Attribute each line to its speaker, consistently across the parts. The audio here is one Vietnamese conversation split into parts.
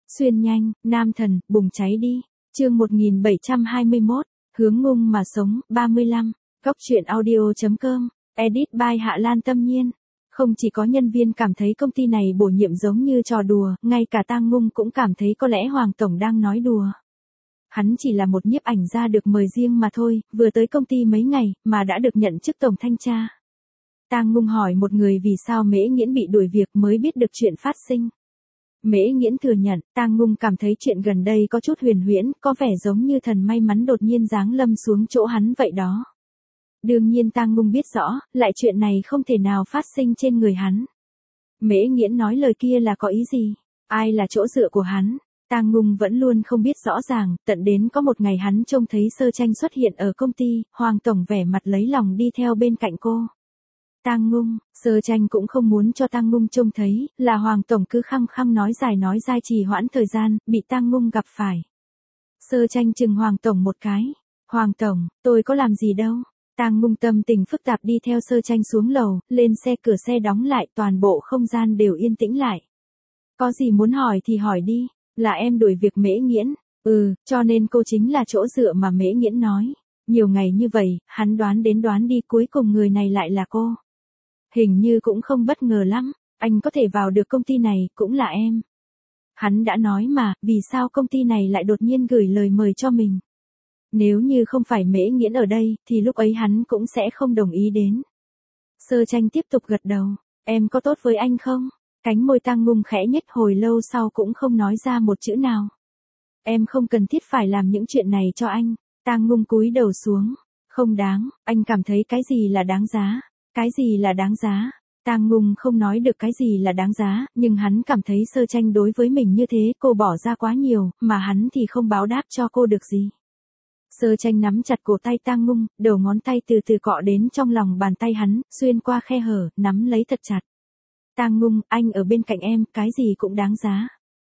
Speaker 1: Xuyên nhanh, nam thần, bùng cháy đi. Chương 1721, hướng ngung mà sống, 35. Góc truyện audio.com, edit by Hạ Lan Tâm Nhiên. Không chỉ có nhân viên cảm thấy công ty này bổ nhiệm giống như trò đùa, ngay cả Tang Ngung cũng cảm thấy có lẽ Hoàng Tổng đang nói đùa. Hắn chỉ là một nhiếp ảnh gia được mời riêng mà thôi, vừa tới công ty mấy ngày, mà đã được nhận chức tổng thanh tra. Tang Ngung hỏi một người vì sao Mễ Nghiễn bị đuổi việc mới biết được chuyện phát sinh. Mễ Nghiễn thừa nhận, Tang Ngung cảm thấy chuyện gần đây có chút huyền huyễn, có vẻ giống như thần may mắn đột nhiên giáng lâm xuống chỗ hắn vậy đó. Đương nhiên Tang Ngung biết rõ, lại chuyện này không thể nào phát sinh trên người hắn. Mễ Nghiễn nói lời kia là có ý gì? Ai là chỗ dựa của hắn? Tang Ngung vẫn luôn không biết rõ ràng, tận đến có một ngày hắn trông thấy Sơ Tranh xuất hiện ở công ty, Hoàng Tổng vẻ mặt lấy lòng đi theo bên cạnh cô. Tang Ngung, Sơ Tranh cũng không muốn cho Tang Ngung trông thấy, là Hoàng Tổng cứ khăng khăng nói dai trì hoãn thời gian, bị Tang Ngung gặp phải. Sơ Tranh chừng Hoàng Tổng một cái. Hoàng Tổng, tôi có làm gì đâu. Tang Ngung tâm tình phức tạp đi theo Sơ Tranh xuống lầu, lên xe, cửa xe đóng lại, toàn bộ không gian đều yên tĩnh lại. Có gì muốn hỏi thì hỏi đi, là em đuổi việc Mễ Nghiễn. Cho nên cô chính là chỗ dựa mà Mễ Nghiễn nói. Nhiều ngày như vậy, hắn đoán đến đoán đi, cuối cùng người này lại là cô. Hình như cũng không bất ngờ lắm, anh có thể vào được công ty này, cũng là em. Hắn đã nói mà, vì sao công ty này lại đột nhiên gửi lời mời cho mình. Nếu như không phải Mễ Nghiễn ở đây, thì lúc ấy hắn cũng sẽ không đồng ý đến. Sơ Tranh tiếp tục gật đầu, em có tốt với anh không? Cánh môi Tang Ngung khẽ nhếch, hồi lâu sau cũng không nói ra một chữ nào. Em không cần thiết phải làm những chuyện này cho anh. Tang Ngung cúi đầu xuống, không đáng, anh cảm thấy cái gì là đáng giá? Cái gì là đáng giá? Tang Ngung không nói được cái gì là đáng giá, nhưng hắn cảm thấy Sơ Tranh đối với mình như thế, cô bỏ ra quá nhiều, mà hắn thì không báo đáp cho cô được gì. Sơ Tranh nắm chặt cổ tay Tang Ngung, đầu ngón tay từ từ cọ đến trong lòng bàn tay hắn, xuyên qua khe hở, nắm lấy thật chặt. Tang Ngung, anh ở bên cạnh em, cái gì cũng đáng giá.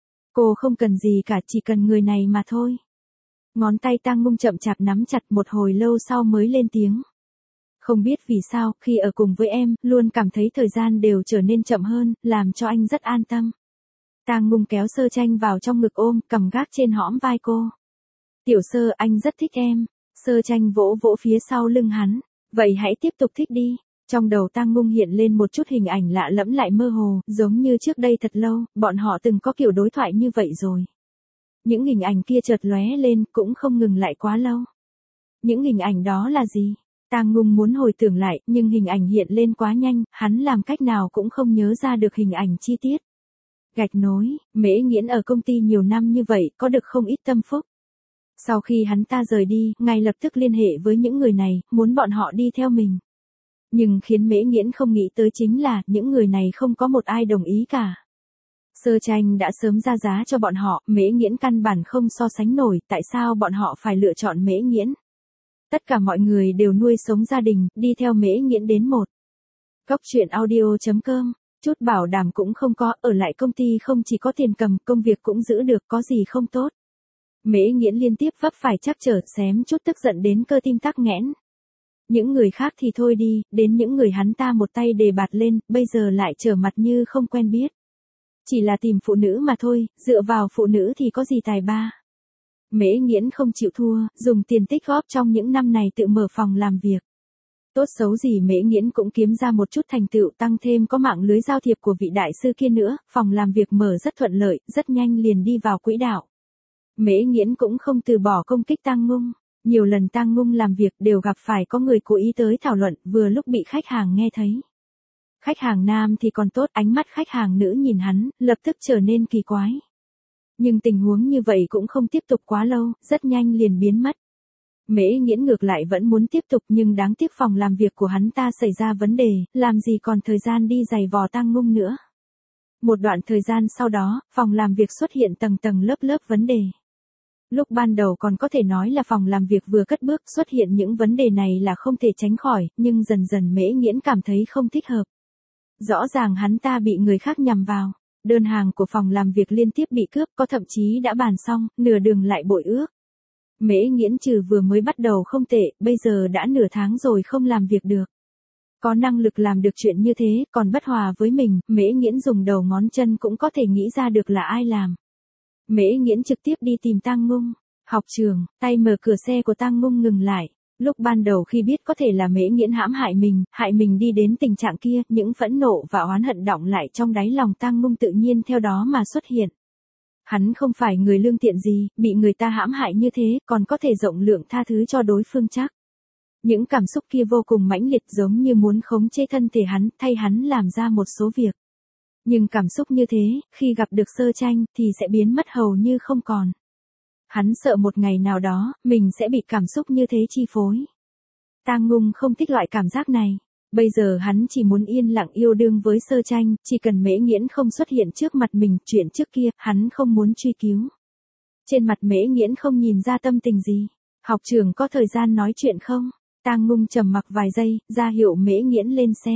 Speaker 1: Cô không cần gì cả, chỉ cần người này mà thôi. Ngón tay Tang Ngung chậm chạp nắm chặt, một hồi lâu sau mới lên tiếng. Không biết vì sao, khi ở cùng với em, luôn cảm thấy thời gian đều trở nên chậm hơn, làm cho anh rất an tâm. Tang Ngung kéo Sơ Tranh vào trong ngực ôm, cầm gác trên hõm vai cô. Tiểu Sơ, anh rất thích em. Sơ Tranh vỗ vỗ phía sau lưng hắn. Vậy hãy tiếp tục thích đi. Trong đầu Tang Ngung hiện lên một chút hình ảnh lạ lẫm lại mơ hồ, giống như trước đây thật lâu, bọn họ từng có kiểu đối thoại như vậy rồi. Những hình ảnh kia chợt lóe lên, cũng không ngừng lại quá lâu. Những hình ảnh đó là gì? Tang Ngung muốn hồi tưởng lại, nhưng hình ảnh hiện lên quá nhanh, hắn làm cách nào cũng không nhớ ra được hình ảnh chi tiết. Gạch nối, Mễ Nghiễn ở công ty nhiều năm như vậy, có được không ít tâm phúc. Sau khi hắn ta rời đi, ngay lập tức liên hệ với những người này, muốn bọn họ đi theo mình. Nhưng khiến Mễ Nghiễn không nghĩ tới chính là, những người này không có một ai đồng ý cả. Sơ Tranh đã sớm ra giá cho bọn họ, Mễ Nghiễn căn bản không so sánh nổi, tại sao bọn họ phải lựa chọn Mễ Nghiễn? Tất cả mọi người đều nuôi sống gia đình, đi theo Mễ Nghiễn đến một. Góc truyện audio.com, chút bảo đảm cũng không có, ở lại công ty không chỉ có tiền cầm, công việc cũng giữ được, có gì không tốt. Mễ Nghiễn liên tiếp vấp phải trắc trở, xém chút tức giận đến cơ tim tắc nghẽn. Những người khác thì thôi đi, đến những người hắn ta một tay đề bạt lên, bây giờ lại trở mặt như không quen biết. Chỉ là tìm phụ nữ mà thôi, dựa vào phụ nữ thì có gì tài ba. Mễ Nghiễn không chịu thua, dùng tiền tích góp trong những năm này tự mở phòng làm việc. Tốt xấu gì Mễ Nghiễn cũng kiếm ra một chút thành tựu, tăng thêm có mạng lưới giao thiệp của vị đại sư kia nữa, phòng làm việc mở rất thuận lợi, rất nhanh liền đi vào quỹ đạo. Mễ Nghiễn cũng không từ bỏ công kích Tang Ngung. Nhiều lần Tang Ngung làm việc đều gặp phải có người cố ý tới thảo luận, vừa lúc bị khách hàng nghe thấy. Khách hàng nam thì còn tốt, ánh mắt khách hàng nữ nhìn hắn, lập tức trở nên kỳ quái. Nhưng tình huống như vậy cũng không tiếp tục quá lâu, rất nhanh liền biến mất. Mễ Nghiễn ngược lại vẫn muốn tiếp tục, nhưng đáng tiếc phòng làm việc của hắn ta xảy ra vấn đề, làm gì còn thời gian đi giày vò Tang Ngung nữa. Một đoạn thời gian sau đó, phòng làm việc xuất hiện tầng tầng lớp lớp vấn đề. Lúc ban đầu còn có thể nói là phòng làm việc vừa cất bước, xuất hiện những vấn đề này là không thể tránh khỏi, nhưng dần dần Mễ Nghiễn cảm thấy không thích hợp. Rõ ràng hắn ta bị người khác nhằm vào. Đơn hàng của phòng làm việc liên tiếp bị cướp, có thậm chí đã bàn xong, nửa đường lại bội ước. Mễ Nghiễn trừ vừa mới bắt đầu không tệ, bây giờ đã nửa tháng rồi không làm việc được. Có năng lực làm được chuyện như thế, còn bất hòa với mình, Mễ Nghiễn dùng đầu ngón chân cũng có thể nghĩ ra được là ai làm. Mễ Nghiễn trực tiếp đi tìm Tang Ngung. Học trường, tay mở cửa xe của Tang Ngung ngừng lại. Lúc ban đầu khi biết có thể là Mễ Nghiễn hãm hại mình đi đến tình trạng kia, những phẫn nộ và oán hận đọng lại trong đáy lòng Tang Ngung tự nhiên theo đó mà xuất hiện. Hắn không phải người lương thiện gì, bị người ta hãm hại như thế, còn có thể rộng lượng tha thứ cho đối phương chắc. Những cảm xúc kia vô cùng mãnh liệt giống như muốn khống chế thân thể hắn, thay hắn làm ra một số việc. Nhưng cảm xúc như thế, khi gặp được Sơ Tranh, thì sẽ biến mất hầu như không còn. Hắn sợ một ngày nào đó, mình sẽ bị cảm xúc như thế chi phối. Tang Ngung không thích loại cảm giác này. Bây giờ hắn chỉ muốn yên lặng yêu đương với Sơ Tranh, chỉ cần Mễ Nghiễn không xuất hiện trước mặt mình, chuyện trước kia, hắn không muốn truy cứu. Trên mặt Mễ Nghiễn không nhìn ra tâm tình gì. Học trưởng có thời gian nói chuyện không? Tang Ngung trầm mặc vài giây, ra hiệu Mễ Nghiễn lên xe.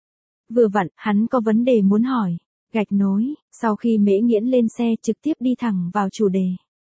Speaker 1: Vừa vặn, hắn có vấn đề muốn hỏi. Gạch nối, sau khi Mễ Nghiễn lên xe trực tiếp đi thẳng vào chủ đề.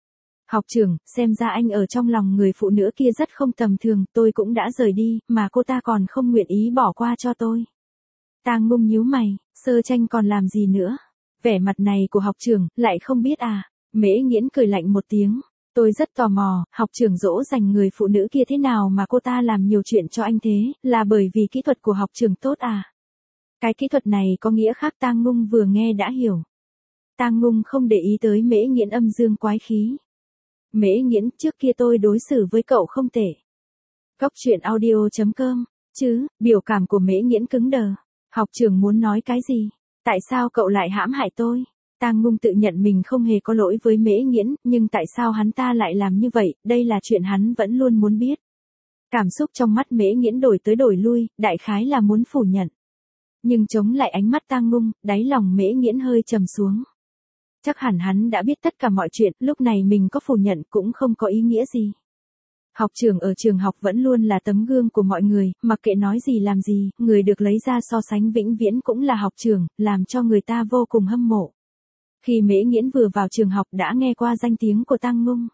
Speaker 1: Học trưởng, xem ra anh ở trong lòng người phụ nữ kia rất không tầm thường, tôi cũng đã rời đi, mà cô ta còn không nguyện ý bỏ qua cho tôi. Tang Ngung nhíu mày, Sơ Tranh còn làm gì nữa? Vẻ mặt này của học trưởng, lại không biết à? Mễ Nghiễn cười lạnh một tiếng. Tôi rất tò mò, học trưởng dỗ dành người phụ nữ kia thế nào mà cô ta làm nhiều chuyện cho anh thế, là bởi vì kỹ thuật của học trưởng tốt à? Cái kỹ thuật này có nghĩa khác. Tang Ngung vừa nghe đã hiểu. Tang Ngung không để ý tới Mễ Nghiễn âm dương quái khí. Mễ Nghiễn, trước kia tôi đối xử với cậu không tệ. Cóc truyện audio.com, chứ, biểu cảm của Mễ Nghiễn cứng đờ. Học trưởng muốn nói cái gì? Tại sao cậu lại hãm hại tôi? Tang Ngung tự nhận mình không hề có lỗi với Mễ Nghiễn, nhưng tại sao hắn ta lại làm như vậy, đây là chuyện hắn vẫn luôn muốn biết. Cảm xúc trong mắt Mễ Nghiễn đổi tới đổi lui, đại khái là muốn phủ nhận. Nhưng chống lại ánh mắt Tang Ngung, đáy lòng Mễ Nghiễn hơi trầm xuống. Chắc hẳn hắn đã biết tất cả mọi chuyện, lúc này mình có phủ nhận cũng không có ý nghĩa gì. Học trưởng ở trường học vẫn luôn là tấm gương của mọi người, mặc kệ nói gì làm gì, người được lấy ra so sánh vĩnh viễn cũng là học trưởng, làm cho người ta vô cùng hâm mộ. Khi Mễ Nghiễn vừa vào trường học đã nghe qua danh tiếng của Tang Ngung.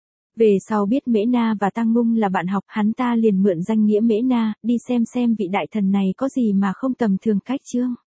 Speaker 1: Về sau biết Mễ Na và Tang Ngung là bạn học, hắn ta liền mượn danh nghĩa Mễ Na, đi xem vị đại thần này có gì mà không tầm thường cách chương.